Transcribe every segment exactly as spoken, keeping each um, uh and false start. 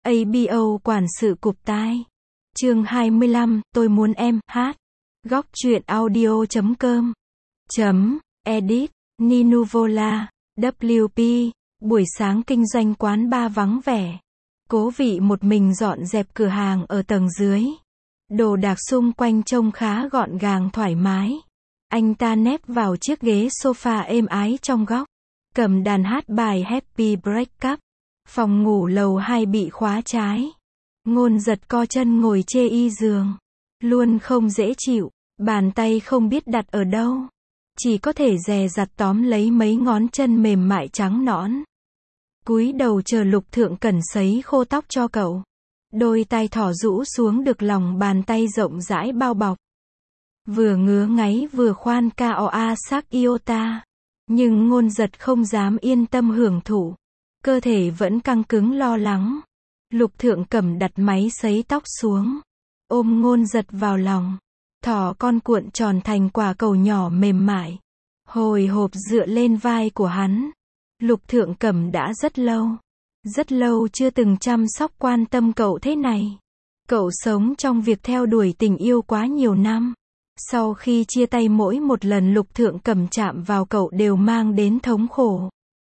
a bê o quản sự cụp tai. Chương hai mươi lăm, tôi muốn em, hát. Góc truyện audio chấm com. Chấm, edit, Ninuvola, vê kép. Buổi sáng kinh doanh quán bar vắng vẻ. Cố Vị một mình dọn dẹp cửa hàng ở tầng dưới. Đồ đạc xung quanh trông khá gọn gàng thoải mái. Anh ta nép vào chiếc ghế sofa êm ái trong góc, cầm đàn hát bài Happy Break Up. Phòng ngủ lầu hai bị khóa trái. Ngôn Giật co chân ngồi chê y giường. Luôn không dễ chịu, bàn tay không biết đặt ở đâu. Chỉ có thể dè dặt tóm lấy mấy ngón chân mềm mại trắng nõn. Cúi đầu chờ Lục Thượng Cẩn sấy khô tóc cho cậu. Đôi tay thỏ rũ xuống được lòng bàn tay rộng rãi bao bọc. Vừa ngứa ngáy vừa khoan cao a sắc iota. Nhưng Ngôn Giật không dám yên tâm hưởng thụ. Cơ thể vẫn căng cứng lo lắng. Lục Thượng Cẩm đặt máy sấy tóc xuống. Ôm Ngôn Giật vào lòng. Thỏ con cuộn tròn thành quả cầu nhỏ mềm mại. Hồi hộp dựa lên vai của hắn. Lục Thượng Cẩm đã rất lâu. Rất lâu chưa từng chăm sóc quan tâm cậu thế này. Cậu sống trong việc theo đuổi tình yêu quá nhiều năm. Sau khi chia tay mỗi một lần Lục Thượng Cẩm chạm vào cậu đều mang đến thống khổ.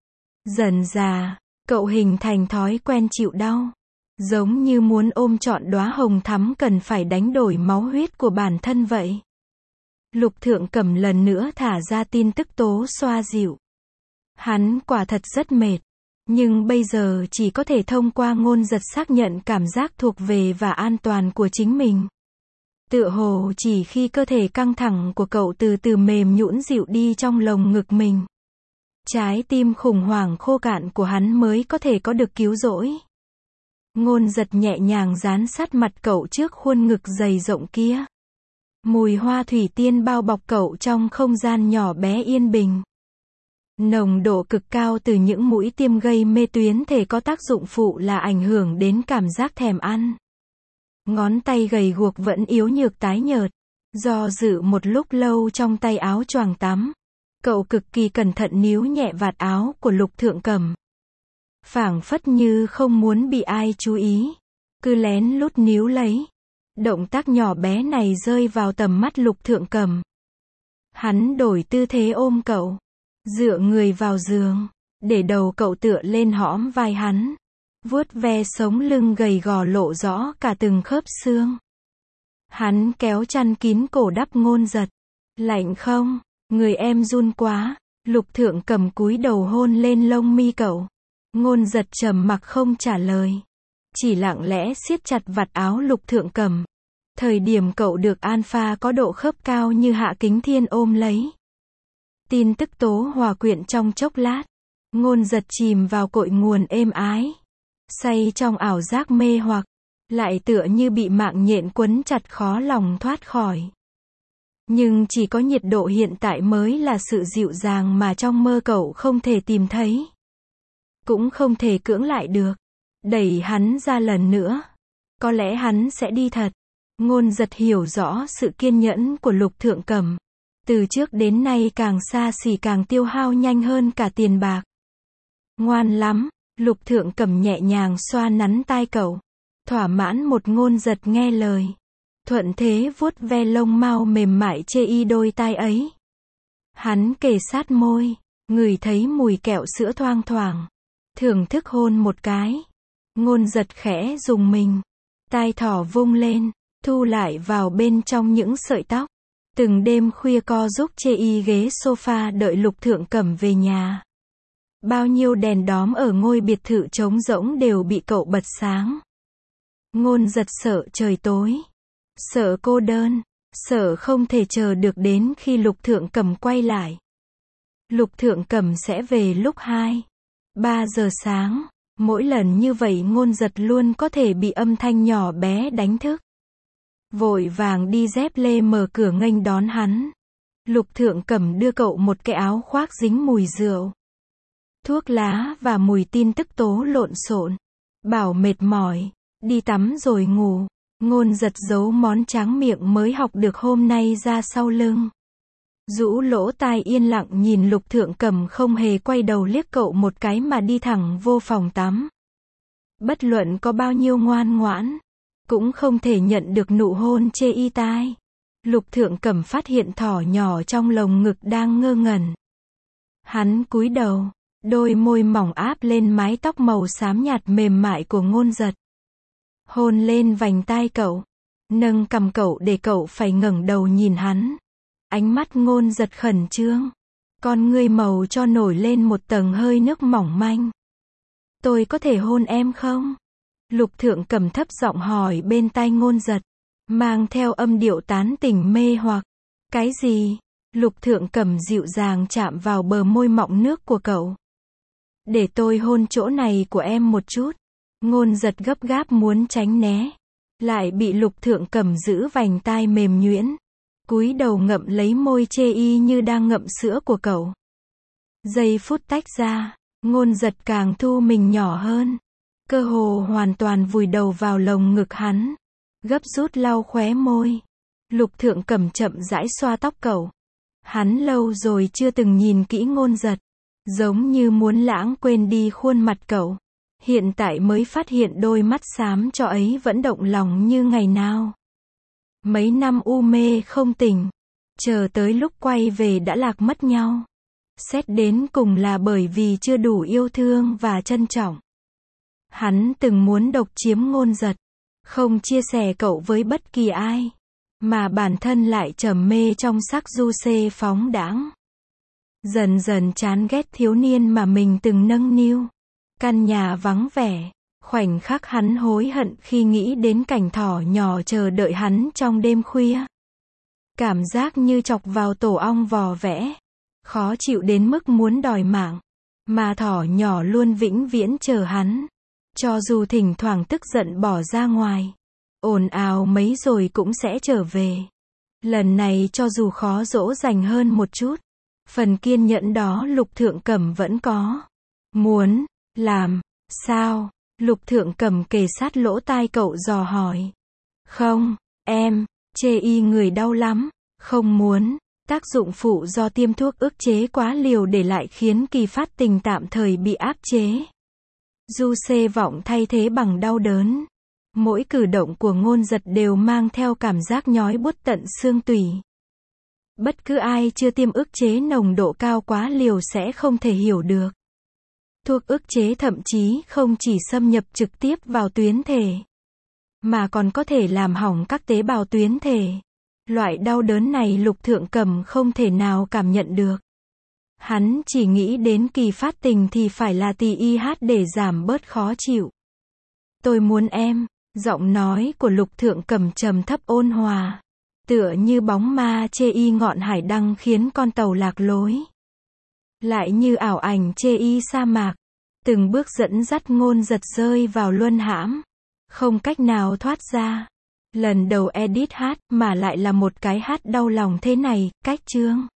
Dần dà, cậu hình thành thói quen chịu đau. Giống như muốn ôm trọn đóa hồng thắm cần phải đánh đổi máu huyết của bản thân vậy. Lục Thượng Cẩm lần nữa thả ra tin tức tố xoa dịu. Hắn quả thật rất mệt. Nhưng bây giờ chỉ có thể thông qua Ngôn Giật xác nhận cảm giác thuộc về và an toàn của chính mình. Tựa hồ chỉ khi cơ thể căng thẳng của cậu từ từ mềm nhũn dịu đi trong lồng ngực mình. Trái tim khủng hoảng khô cạn của hắn mới có thể có được cứu rỗi. Ngôn Giật nhẹ nhàng dán sát mặt cậu trước khuôn ngực dày rộng kia. Mùi hoa thủy tiên bao bọc cậu trong không gian nhỏ bé yên bình. Nồng độ cực cao từ những mũi tiêm gây mê tuyến thể có tác dụng phụ là ảnh hưởng đến cảm giác thèm ăn. Ngón tay gầy guộc vẫn yếu nhược tái nhợt. Do dự một lúc lâu trong tay áo choàng tắm. Cậu cực kỳ cẩn thận níu nhẹ vạt áo của Lục Thượng Cẩm. Phảng phất như không muốn bị ai chú ý. Cứ lén lút níu lấy. Động tác nhỏ bé này rơi vào tầm mắt Lục Thượng Cẩm. Hắn đổi tư thế ôm cậu. Dựa người vào giường. Để đầu cậu tựa lên hõm vai hắn. Vuốt ve sống lưng gầy gò lộ rõ cả từng khớp xương. Hắn kéo chăn kín cổ đắp Ngôn Giật. Lạnh không? Người em run quá. Lục Thượng Cẩm cúi đầu hôn lên lông mi cậu. Ngôn Giật trầm mặc không trả lời. Chỉ lặng lẽ siết chặt vạt áo Lục Thượng Cẩm. Thời điểm cậu được alpha có độ khớp cao như Hạ Kính Thiên ôm lấy. Tin tức tố hòa quyện trong chốc lát. Ngôn Giật chìm vào cội nguồn êm ái. Say trong ảo giác mê hoặc. Lại tựa như bị mạng nhện quấn chặt khó lòng thoát khỏi. Nhưng chỉ có nhiệt độ hiện tại mới là sự dịu dàng mà trong mơ cậu không thể tìm thấy. Cũng không thể cưỡng lại được. Đẩy hắn ra lần nữa. Có lẽ hắn sẽ đi thật. Ngôn Giật hiểu rõ sự kiên nhẫn của Lục Thượng Cẩm. Từ trước đến nay càng xa xỉ càng tiêu hao nhanh hơn cả tiền bạc. Ngoan lắm. Lục Thượng Cẩm nhẹ nhàng xoa nắn tai cậu. Thỏa mãn một Ngôn Giật nghe lời. Thuận thế vuốt ve lông mao mềm mại chê y đôi tai ấy. Hắn kề sát môi. Ngửi thấy mùi kẹo sữa thoang thoảng. Thưởng thức hôn một cái. Ngôn Giật khẽ rùng mình. Tai thỏ vung lên. Thu lại vào bên trong những sợi tóc. Từng đêm khuya co giúp chê y ghế sofa đợi Lục Thượng Cẩm về nhà. Bao nhiêu đèn đóm ở ngôi biệt thự trống rỗng đều bị cậu bật sáng. Ngôn Giật sợ trời tối. Sợ cô đơn. Sợ không thể chờ được đến khi Lục Thượng Cẩm quay lại. Lục Thượng Cẩm sẽ về lúc hai, ba giờ sáng. Mỗi lần như vậy Ngôn Giật luôn có thể bị âm thanh nhỏ bé đánh thức. Vội vàng đi dép lê mở cửa nghênh đón hắn. Lục Thượng Cẩm đưa cậu một cái áo khoác dính mùi rượu, thuốc lá và mùi tin tức tố lộn xộn. Bảo mệt mỏi, đi tắm rồi ngủ. Ngôn Giật giấu món tráng miệng mới học được hôm nay ra sau lưng. Rũ lỗ tai yên lặng nhìn Lục Thượng Cẩm không hề quay đầu liếc cậu một cái mà đi thẳng vô phòng tắm. Bất luận có bao nhiêu ngoan ngoãn, cũng không thể nhận được nụ hôn chê y tai. Lục Thượng Cẩm phát hiện thỏ nhỏ trong lồng ngực đang ngơ ngẩn. Hắn cúi đầu, đôi môi mỏng áp lên mái tóc màu xám nhạt mềm mại của Ngôn Giật. Hôn lên vành tai cậu, nâng cằm cậu để cậu phải ngẩng đầu nhìn hắn. Ánh mắt Ngôn Giật khẩn trương, con ngươi màu cho nổi lên một tầng hơi nước mỏng manh. Tôi có thể hôn em không? Lục Thượng Cẩm thấp giọng hỏi bên tai Ngôn Giật, mang theo âm điệu tán tỉnh mê hoặc. Cái gì? Lục Thượng Cẩm dịu dàng chạm vào bờ môi mọng nước của cậu. Để tôi hôn chỗ này của em một chút. Ngôn Giật gấp gáp muốn tránh né, lại bị Lục Thượng Cẩm giữ vành tai mềm nhuyễn, cúi đầu ngậm lấy môi chê y như đang ngậm sữa của cậu. Giây phút tách ra, Ngôn Giật càng thu mình nhỏ hơn, cơ hồ hoàn toàn vùi đầu vào lồng ngực hắn, gấp rút lau khóe môi. Lục Thượng Cẩm chậm rãi xoa tóc cậu. Hắn lâu rồi chưa từng nhìn kỹ Ngôn Giật, giống như muốn lãng quên đi khuôn mặt cậu. Hiện tại mới phát hiện đôi mắt xám cho ấy vẫn động lòng như ngày nào. Mấy năm u mê không tỉnh, chờ tới lúc quay về đã lạc mất nhau. Xét đến cùng là bởi vì chưa đủ yêu thương và trân trọng. Hắn từng muốn độc chiếm Ngôn Giật, không chia sẻ cậu với bất kỳ ai, mà bản thân lại trầm mê trong sắc du xê phóng đãng. Dần dần chán ghét thiếu niên mà mình từng nâng niu. Căn nhà vắng vẻ, khoảnh khắc hắn hối hận khi nghĩ đến cảnh thỏ nhỏ chờ đợi hắn trong đêm khuya. Cảm giác như chọc vào tổ ong vò vẽ, khó chịu đến mức muốn đòi mạng, mà thỏ nhỏ luôn vĩnh viễn chờ hắn. Cho dù thỉnh thoảng tức giận bỏ ra ngoài, ồn ào mấy rồi cũng sẽ trở về. Lần này cho dù khó dỗ dành hơn một chút, phần kiên nhẫn đó Lục Thượng Cẩm vẫn có. Muốn làm sao? Lục Thượng Cẩm kề sát lỗ tai cậu dò hỏi. Không, em, chê y người đau lắm, không muốn. Tác dụng phụ do tiêm thuốc ức chế quá liều để lại khiến kỳ phát tình tạm thời bị áp chế. Du xê vọng thay thế bằng đau đớn. Mỗi cử động của Ngôn Giật đều mang theo cảm giác nhói buốt tận xương tủy. Bất cứ ai chưa tiêm ức chế nồng độ cao quá liều sẽ không thể hiểu được. Thuốc ức chế thậm chí không chỉ xâm nhập trực tiếp vào tuyến thể, mà còn có thể làm hỏng các tế bào tuyến thể. Loại đau đớn này Lục Thượng Cẩm không thể nào cảm nhận được. Hắn chỉ nghĩ đến kỳ phát tình thì phải là tì y hát để giảm bớt khó chịu. Tôi muốn em, giọng nói của Lục Thượng Cẩm trầm thấp ôn hòa, tựa như bóng ma chê y ngọn hải đăng khiến con tàu lạc lối. Lại như ảo ảnh chê y sa mạc, từng bước dẫn dắt Ngôn Giật rơi vào luân hãm, không cách nào thoát ra. Lần đầu edit hát mà lại là một cái hát đau lòng thế này, cách chương.